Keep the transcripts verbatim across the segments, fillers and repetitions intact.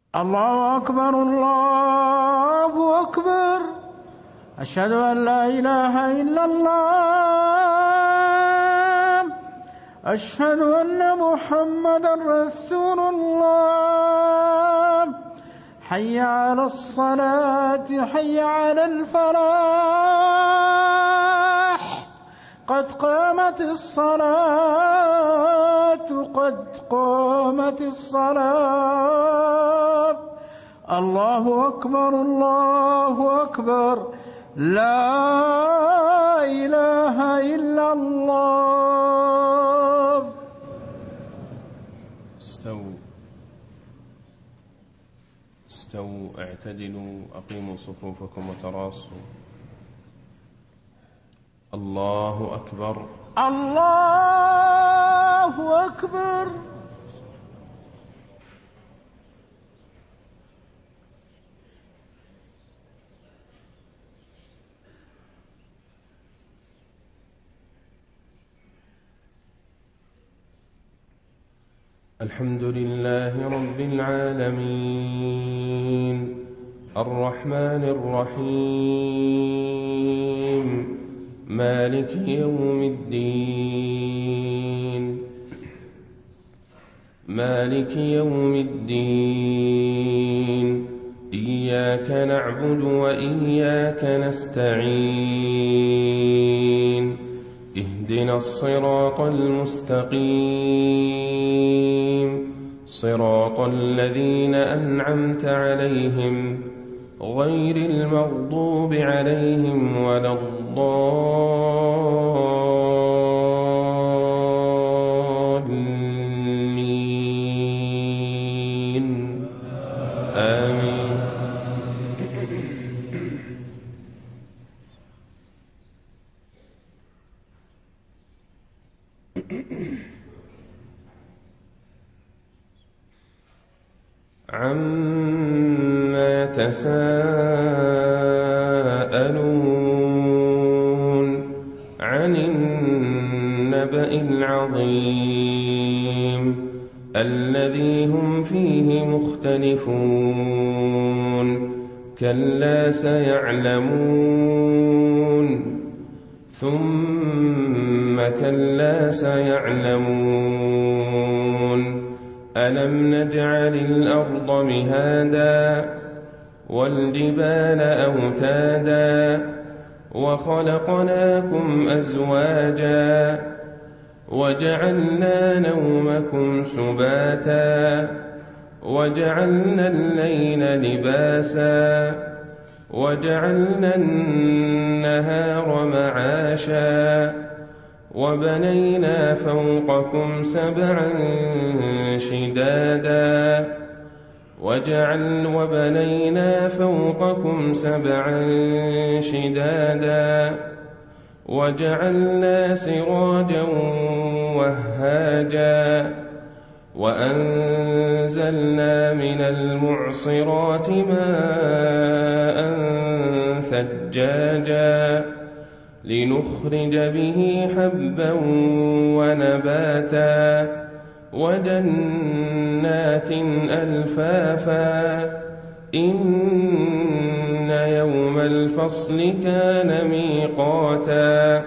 الله أكبر الله أكبر. أشهد أن لا إله إلا الله. أشهد أن محمدا رسول الله. حي على الصلاة حي على الفلاح. قد قامت الصلاة قد قامت الصلاة. الله أكبر الله أكبر. لا إله إلا الله. استووا استووا اعتدلوا أقيموا صفوفكم وتراصوا. الله أكبر الله أكبر. الحمد لله رب العالمين الرحمن الرحيم مالك يوم الدين مالك يوم الدين إياك نعبد وإياك نستعين اهدنا الصراط المستقيم صراط الذين أنعمت عليهم غير المغضوب عليهم ولا الضالين آمين. عما يتساءلون عن النبأ العظيم الذي هم فيه مختلفون كلا سيعلمون ثم كلا سيعلمون ألم نجعل الأرض مهادا والجبال أوتادا وخلقناكم أزواجا وجعلنا نومكم سباتا وجعلنا الليل لباسا وجعلنا النهار معاشا وبنينا فوقكم سبعا شدادا وجعل وبنينا فوقكم سبعا شدادا وجعلنا سراجا وهاجا وأنزلنا من المعصرات ماء ثجاجا لنخرج به حبا ونباتا وجنات ألفافا إن يوم الفصل كان ميقاتا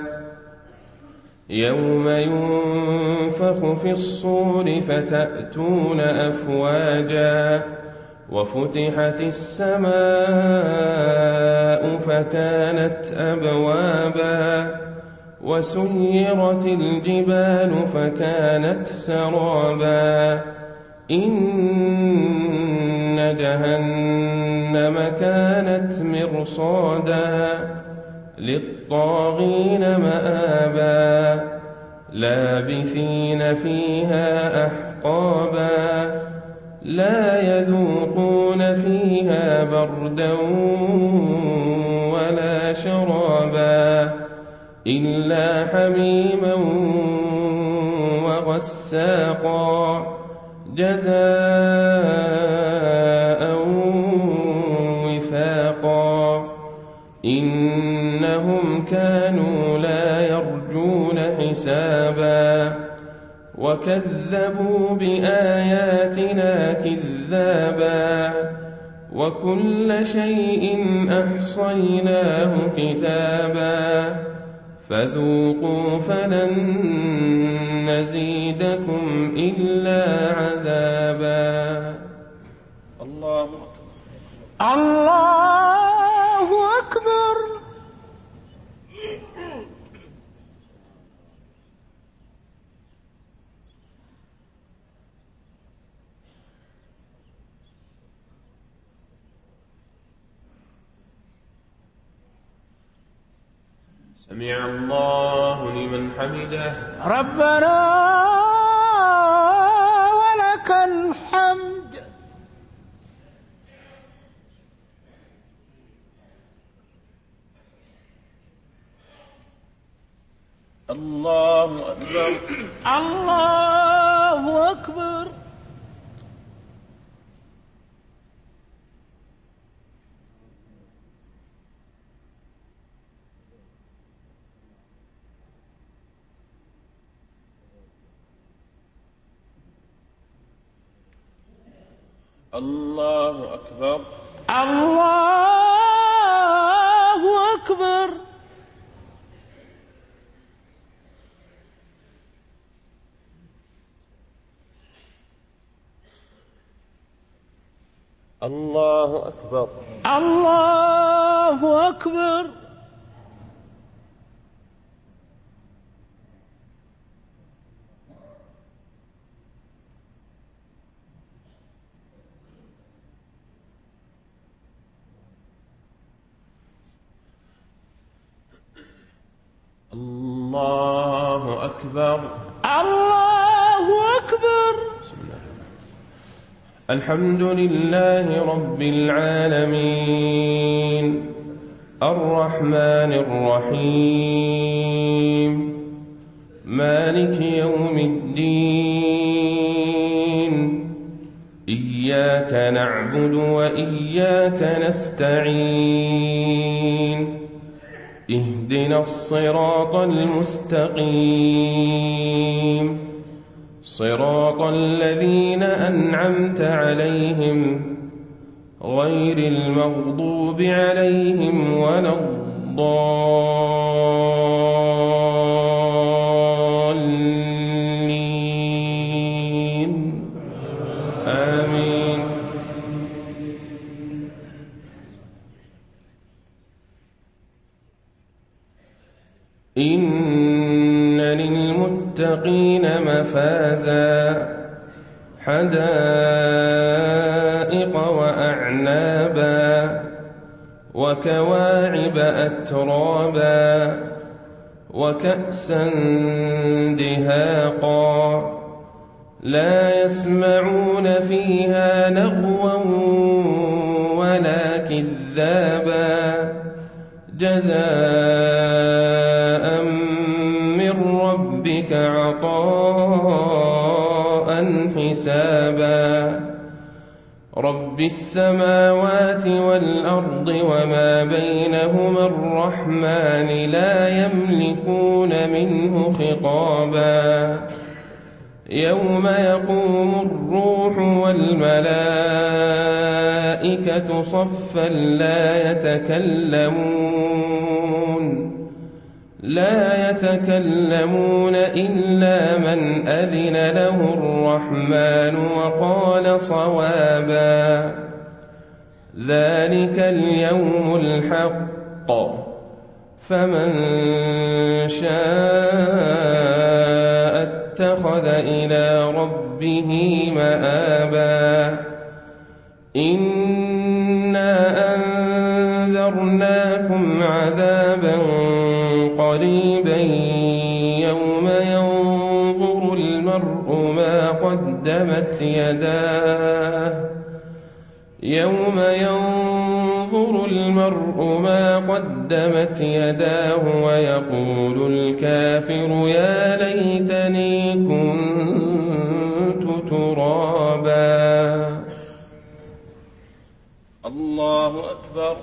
يوم ينفخ في الصور فتأتون أفواجا وفتحت السماء فكانت أبوابا وسيرت الجبال فكانت سرابا إن جهنم كانت مرصادا للطاغين مآبا لابثين فيها أحقابا لا يذوقون فيها بردا ولا شرابا إلا حميما وغساقا جزاء وفاقا إنهم كانوا لا يرجون حسابا وكذبوا بآياتنا كذابا وكل شيء أحصيناه كتابا فذوقوا فلن نزيدكم إلا عذابا. الله أكبر. الله أكبر. سمع الله لمن حمده. ربنا ولك الحمد. الله أكبر. الله أكبر. الله أكبر. الله أكبر. الله أكبر. الله أكبر. الله أكبر. الله أكبر. الحمد لله رب العالمين الرحمن الرحيم مالك يوم الدين إياك نعبد وإياك نستعين اهدنا الصراط المستقيم صراط الذين أنعمت عليهم غير المغضوب عليهم ولا الضالين آمين. إن للمتقين مفازا حدائق وأعنابا وكواعب أترابا وكأسا دهاقا لا يسمعون فيها لغوا ولا كذابا جزاء من ربك عطاء حسابا رب السماوات والأرض وما بينهما الرحمن لا يملكون منه خطابا يوم يقوم الروح والملائكة صفا لا يتكلمون لا يتكلمون إلا من أذن له الرحمن وقال صوابا ذلك اليوم الحق فمن شاء اتخذ إلى ربه مآبا إنا أنذرناكم عذابا قريبا يوم ينظر المرء ما قدمت يداه يوم ينظر المرء ما قدمت يداه ويقول الكافر يا ليتني كنت ترابا. الله أكبر.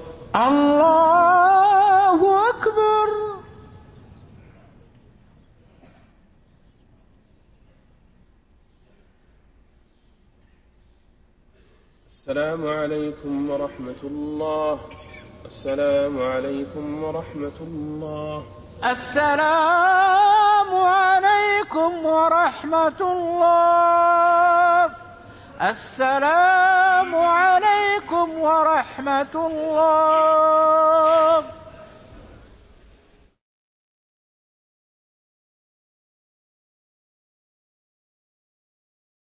الله أكبر. السلام عليكم ورحمة الله. السلام عليكم ورحمة الله. السلام عليكم ورحمة الله. السلام عليكم ورحمة الله.